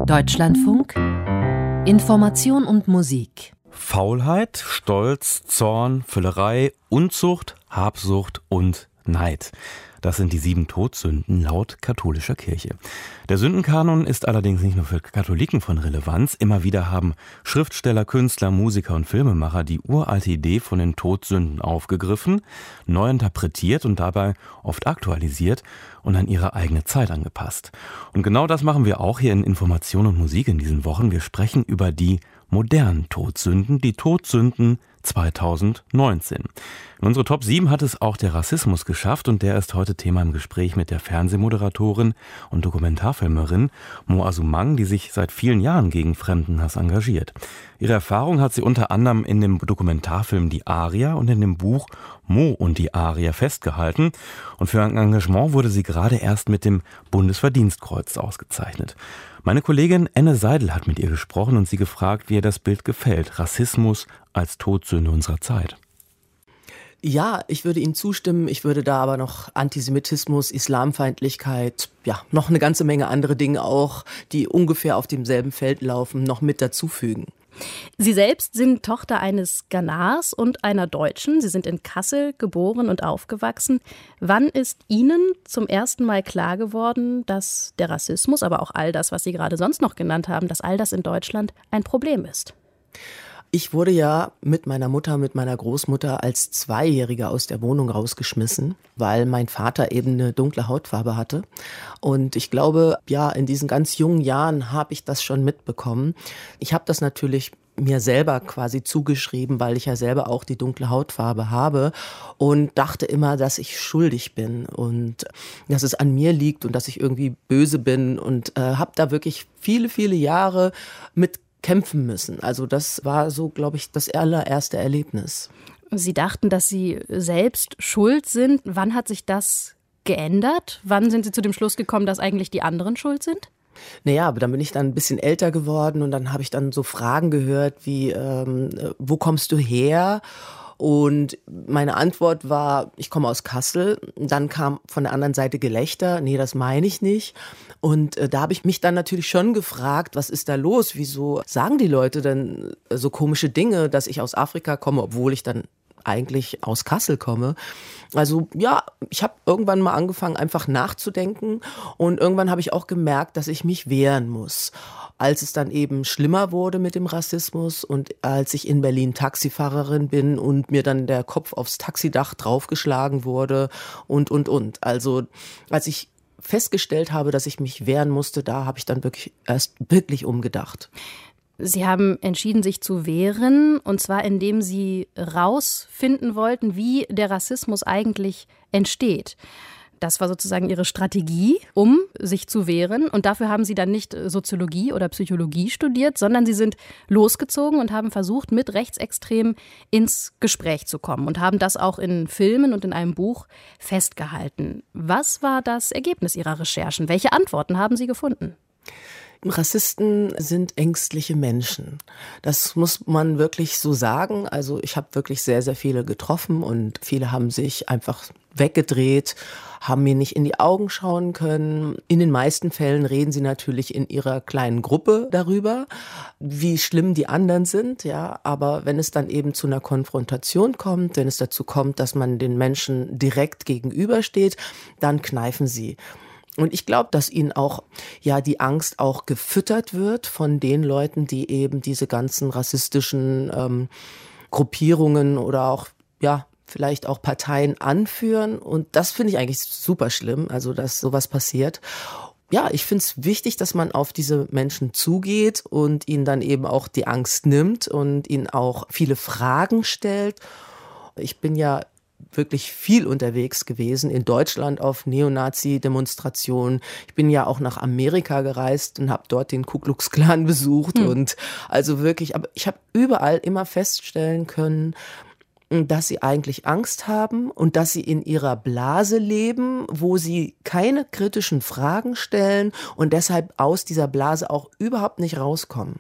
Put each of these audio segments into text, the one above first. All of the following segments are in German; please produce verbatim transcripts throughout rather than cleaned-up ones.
Deutschlandfunk Information und Musik. Faulheit, Stolz, Zorn, Völlerei, Unzucht, Habsucht und Neid. Das sind die sieben Todsünden laut katholischer Kirche. Der Sündenkanon ist allerdings nicht nur für Katholiken von Relevanz. Immer wieder haben Schriftsteller, Künstler, Musiker und Filmemacher die uralte Idee von den Todsünden aufgegriffen, neu interpretiert und dabei oft aktualisiert und an ihre eigene Zeit angepasst. Und genau das machen wir auch hier in Information und Musik in diesen Wochen. Wir sprechen über die modernen Todsünden, die Todsünden zweitausendneunzehn. In unsere Top sieben hat es auch der Rassismus geschafft und der ist heute Thema im Gespräch mit der Fernsehmoderatorin und Dokumentarfilmerin Mo Asumang, die sich seit vielen Jahren gegen Fremdenhass engagiert. Ihre Erfahrung hat sie unter anderem in dem Dokumentarfilm Die Aria und in dem Buch Mo und die Aria festgehalten und für ein Engagement wurde sie gerade erst mit dem Bundesverdienstkreuz ausgezeichnet. Meine Kollegin Enne Seidel hat mit ihr gesprochen und sie gefragt, wie ihr das Bild gefällt. Rassismus als Todsünde unserer Zeit. Ja, ich würde Ihnen zustimmen. Ich würde da aber noch Antisemitismus, Islamfeindlichkeit, ja, noch eine ganze Menge andere Dinge auch, die ungefähr auf demselben Feld laufen, noch mit dazufügen. Sie selbst sind Tochter eines Ghanars und einer Deutschen. Sie sind in Kassel geboren und aufgewachsen. Wann ist Ihnen zum ersten Mal klar geworden, dass der Rassismus, aber auch all das, was Sie gerade sonst noch genannt haben, dass all das in Deutschland ein Problem ist? Ich wurde ja mit meiner Mutter, mit meiner Großmutter als Zweijähriger aus der Wohnung rausgeschmissen, weil mein Vater eben eine dunkle Hautfarbe hatte. Und ich glaube, ja, in diesen ganz jungen Jahren habe ich das schon mitbekommen. Ich habe das natürlich mir selber quasi zugeschrieben, weil ich ja selber auch die dunkle Hautfarbe habe und dachte immer, dass ich schuldig bin und dass es an mir liegt und dass ich irgendwie böse bin und äh, habe da wirklich viele, viele Jahre mit kämpfen müssen. Also das war so, glaube ich, das allererste Erlebnis. Sie dachten, dass Sie selbst schuld sind. Wann hat sich das geändert? Wann sind Sie zu dem Schluss gekommen, dass eigentlich die anderen schuld sind? Naja, aber dann bin ich dann ein bisschen älter geworden und dann habe ich dann so Fragen gehört wie, ähm, wo kommst du her? Und meine Antwort war, ich komme aus Kassel. Dann kam von der anderen Seite Gelächter. Nee, das meine ich nicht. Und äh, da habe ich mich dann natürlich schon gefragt, was ist da los? Wieso sagen die Leute denn so komische Dinge, dass ich aus Afrika komme, obwohl ich dann eigentlich aus Kassel komme. Also ja, ich habe irgendwann mal angefangen, einfach nachzudenken und irgendwann habe ich auch gemerkt, dass ich mich wehren muss. Als es dann eben schlimmer wurde mit dem Rassismus und als ich in Berlin Taxifahrerin bin und mir dann der Kopf aufs Taxidach draufgeschlagen wurde und, und, und. Also als ich festgestellt habe, dass ich mich wehren musste, da habe ich dann wirklich erst wirklich umgedacht. Sie haben entschieden, sich zu wehren, und zwar indem Sie rausfinden wollten, wie der Rassismus eigentlich entsteht. Das war sozusagen Ihre Strategie, um sich zu wehren. Und dafür haben Sie dann nicht Soziologie oder Psychologie studiert, sondern Sie sind losgezogen und haben versucht, mit Rechtsextremen ins Gespräch zu kommen und haben das auch in Filmen und in einem Buch festgehalten. Was war das Ergebnis Ihrer Recherchen? Welche Antworten haben Sie gefunden? Rassisten sind ängstliche Menschen. Das muss man wirklich so sagen. Also ich habe wirklich sehr, sehr viele getroffen und viele haben sich einfach weggedreht, haben mir nicht in die Augen schauen können. In den meisten Fällen reden sie natürlich in ihrer kleinen Gruppe darüber, wie schlimm die anderen sind. Ja, aber wenn es dann eben zu einer Konfrontation kommt, wenn es dazu kommt, dass man den Menschen direkt gegenübersteht, dann kneifen sie. Und ich glaube, dass ihnen auch ja die Angst auch gefüttert wird von den Leuten, die eben diese ganzen rassistischen ähm, Gruppierungen oder auch ja vielleicht auch Parteien anführen. Und das finde ich eigentlich super schlimm, also dass sowas passiert. Ja, ich finde es wichtig, dass man auf diese Menschen zugeht und ihnen dann eben auch die Angst nimmt und ihnen auch viele Fragen stellt. Ich bin ja wirklich viel unterwegs gewesen, in Deutschland auf Neonazi-Demonstrationen. Ich bin ja auch nach Amerika gereist und habe dort den Ku Klux Klan besucht. Hm. Und also wirklich, aber ich habe überall immer feststellen können, dass sie eigentlich Angst haben und dass sie in ihrer Blase leben, wo sie keine kritischen Fragen stellen und deshalb aus dieser Blase auch überhaupt nicht rauskommen.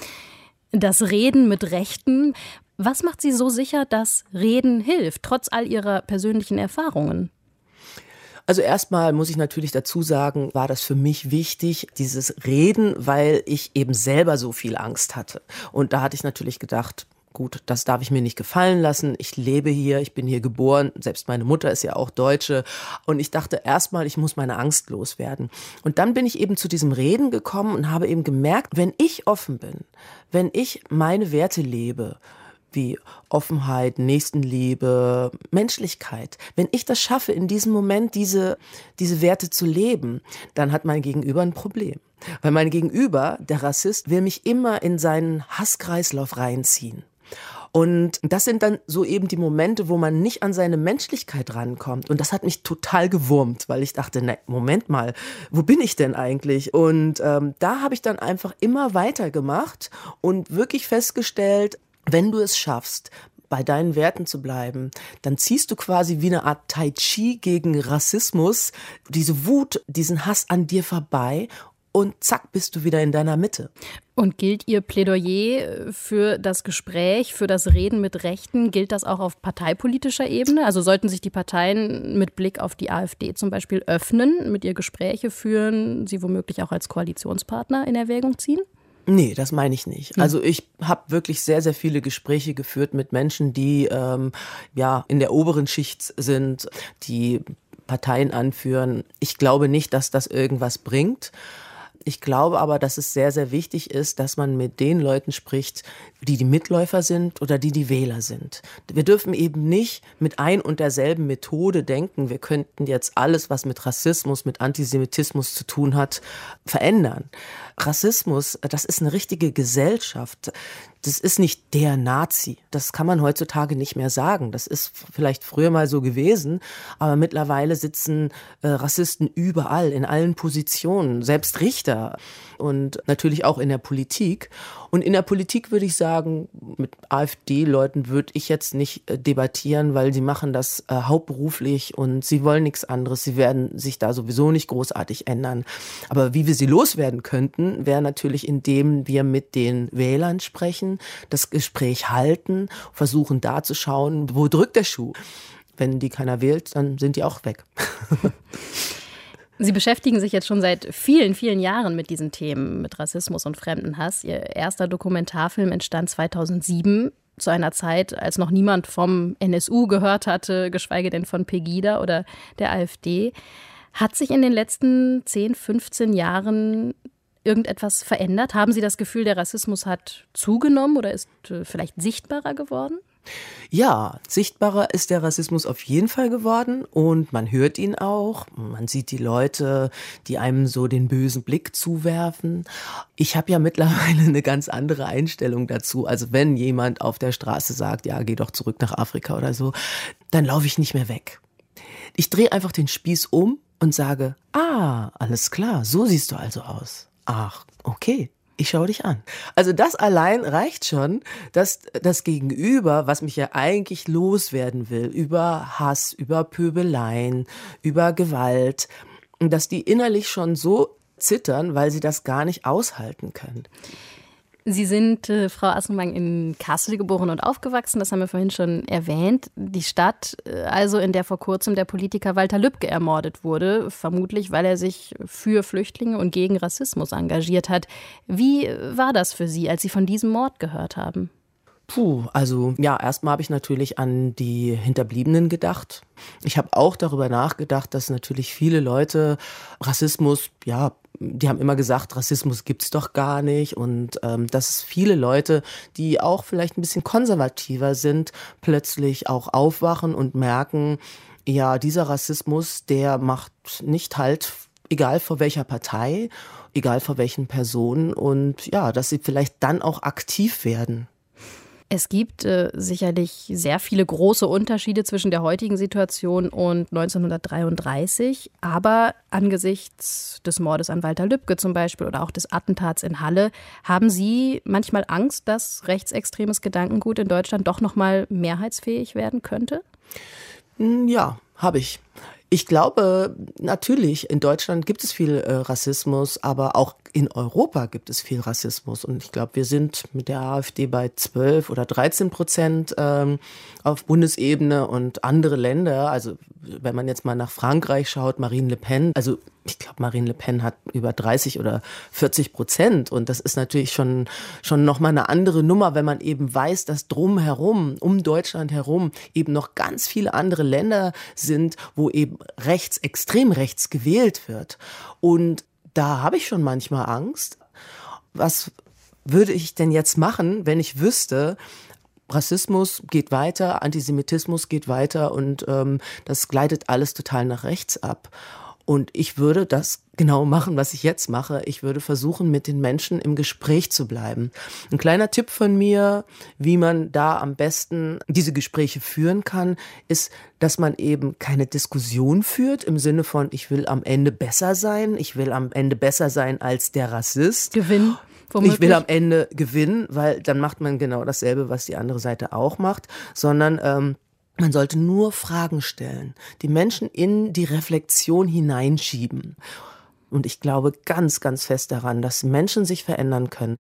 Das Reden mit Rechten. Was macht Sie so sicher, dass Reden hilft, trotz all Ihrer persönlichen Erfahrungen? Also erstmal muss ich natürlich dazu sagen, war das für mich wichtig, dieses Reden, weil ich eben selber so viel Angst hatte. Und da hatte ich natürlich gedacht, gut, das darf ich mir nicht gefallen lassen. Ich lebe hier, ich bin hier geboren. Selbst meine Mutter ist ja auch Deutsche. Und ich dachte erstmal, ich muss meine Angst loswerden. Und dann bin ich eben zu diesem Reden gekommen und habe eben gemerkt, wenn ich offen bin, wenn ich meine Werte lebe, wie Offenheit, Nächstenliebe, Menschlichkeit. Wenn ich das schaffe, in diesem Moment diese, diese Werte zu leben, dann hat mein Gegenüber ein Problem. Weil mein Gegenüber, der Rassist, will mich immer in seinen Hasskreislauf reinziehen. Und das sind dann so eben die Momente, wo man nicht an seine Menschlichkeit rankommt. Und das hat mich total gewurmt, weil ich dachte, ne, Moment mal, wo bin ich denn eigentlich? Und ähm, da habe ich dann einfach immer weitergemacht und wirklich festgestellt, wenn du es schaffst, bei deinen Werten zu bleiben, dann ziehst du quasi wie eine Art Tai Chi gegen Rassismus, diese Wut, diesen Hass an dir vorbei und zack, bist du wieder in deiner Mitte. Und gilt Ihr Plädoyer für das Gespräch, für das Reden mit Rechten, gilt das auch auf parteipolitischer Ebene? Also sollten sich die Parteien mit Blick auf die AfD zum Beispiel öffnen, mit ihr Gespräche führen, sie womöglich auch als Koalitionspartner in Erwägung ziehen? Nee, das meine ich nicht. Also ich habe wirklich sehr, sehr viele Gespräche geführt mit Menschen, die ähm, ja in der oberen Schicht sind, die Parteien anführen. Ich glaube nicht, dass das irgendwas bringt. Ich glaube aber, dass es sehr, sehr wichtig ist, dass man mit den Leuten spricht, die die Mitläufer sind oder die die Wähler sind. Wir dürfen eben nicht mit ein und derselben Methode denken, wir könnten jetzt alles, was mit Rassismus, mit Antisemitismus zu tun hat, verändern. Rassismus, das ist eine richtige Gesellschaft. Das ist nicht der Nazi. Das kann man heutzutage nicht mehr sagen. Das ist vielleicht früher mal so gewesen, aber mittlerweile sitzen äh, Rassisten überall, in allen Positionen, selbst Richter und natürlich auch in der Politik. Und in der Politik würde ich sagen, mit AfD-Leuten würde ich jetzt nicht äh, debattieren, weil sie machen das äh, hauptberuflich und sie wollen nichts anderes. Sie werden sich da sowieso nicht großartig ändern. Aber wie wir sie loswerden könnten, wäre natürlich, indem wir mit den Wählern sprechen, das Gespräch halten, versuchen da zu schauen, wo drückt der Schuh. Wenn die keiner wählt, dann sind die auch weg. Sie beschäftigen sich jetzt schon seit vielen, vielen Jahren mit diesen Themen, mit Rassismus und Fremdenhass. Ihr erster Dokumentarfilm entstand zweitausendsieben, zu einer Zeit, als noch niemand vom N S U gehört hatte, geschweige denn von Pegida oder der AfD. Hat sich in den letzten zehn, fünfzehn Jahren irgendetwas verändert? Haben Sie das Gefühl, der Rassismus hat zugenommen oder ist äh, vielleicht sichtbarer geworden? Ja, sichtbarer ist der Rassismus auf jeden Fall geworden und man hört ihn auch. Man sieht die Leute, die einem so den bösen Blick zuwerfen. Ich habe ja mittlerweile eine ganz andere Einstellung dazu. Also wenn jemand auf der Straße sagt, ja, geh doch zurück nach Afrika oder so, dann laufe ich nicht mehr weg. Ich drehe einfach den Spieß um und sage, ah, alles klar, so siehst du also aus. Ach, okay. Ich schaue dich an. Also das allein reicht schon, dass das Gegenüber, was mich ja eigentlich loswerden will, über Hass, über Pöbeleien, über Gewalt, dass die innerlich schon so zittern, weil sie das gar nicht aushalten können. Sie sind, äh, Frau Assenbang, in Kassel geboren und aufgewachsen, das haben wir vorhin schon erwähnt. Die Stadt, äh, also in der vor kurzem der Politiker Walter Lübcke ermordet wurde, vermutlich weil er sich für Flüchtlinge und gegen Rassismus engagiert hat. Wie war das für Sie, als Sie von diesem Mord gehört haben? Puh, also ja, erstmal habe ich natürlich an die Hinterbliebenen gedacht. Ich habe auch darüber nachgedacht, dass natürlich viele Leute Rassismus, ja, die haben immer gesagt, Rassismus gibt's doch gar nicht und ähm, dass es viele Leute, die auch vielleicht ein bisschen konservativer sind, plötzlich auch aufwachen und merken, ja, dieser Rassismus, der macht nicht halt, egal vor welcher Partei, egal vor welchen Personen und ja, dass sie vielleicht dann auch aktiv werden. Es gibt äh, sicherlich sehr viele große Unterschiede zwischen der heutigen Situation und neunzehnhundertdreiunddreißig. Aber angesichts des Mordes an Walter Lübcke zum Beispiel oder auch des Attentats in Halle, haben Sie manchmal Angst, dass rechtsextremes Gedankengut in Deutschland doch noch mal mehrheitsfähig werden könnte? Ja, habe ich. Ich glaube, natürlich, in Deutschland gibt es viel äh, Rassismus, aber auch in Europa gibt es viel Rassismus. Und ich glaube, wir sind mit der AfD bei zwölf oder dreizehn Prozent ähm, auf Bundesebene und andere Länder. Also wenn man jetzt mal nach Frankreich schaut, Marine Le Pen, also ich glaube, Marine Le Pen hat über dreißig oder vierzig Prozent. Und das ist natürlich schon, schon nochmal eine andere Nummer, wenn man eben weiß, dass drumherum, um Deutschland herum, eben noch ganz viele andere Länder sind, wo eben rechts, extrem rechts gewählt wird. Und da habe ich schon manchmal Angst. Was würde ich denn jetzt machen, wenn ich wüsste, Rassismus geht weiter, Antisemitismus geht weiter und ähm, das gleitet alles total nach rechts ab. Und ich würde das genau machen, was ich jetzt mache. Ich würde versuchen, mit den Menschen im Gespräch zu bleiben. Ein kleiner Tipp von mir, wie man da am besten diese Gespräche führen kann, ist, dass man eben keine Diskussion führt im Sinne von, ich will am Ende besser sein, ich will am Ende besser sein als der Rassist. Gewinnen. Womöglich. Ich will am Ende gewinnen, weil dann macht man genau dasselbe, was die andere Seite auch macht, sondern ähm, man sollte nur Fragen stellen, die Menschen in die Reflexion hineinschieben. Und ich glaube ganz, ganz fest daran, dass Menschen sich verändern können.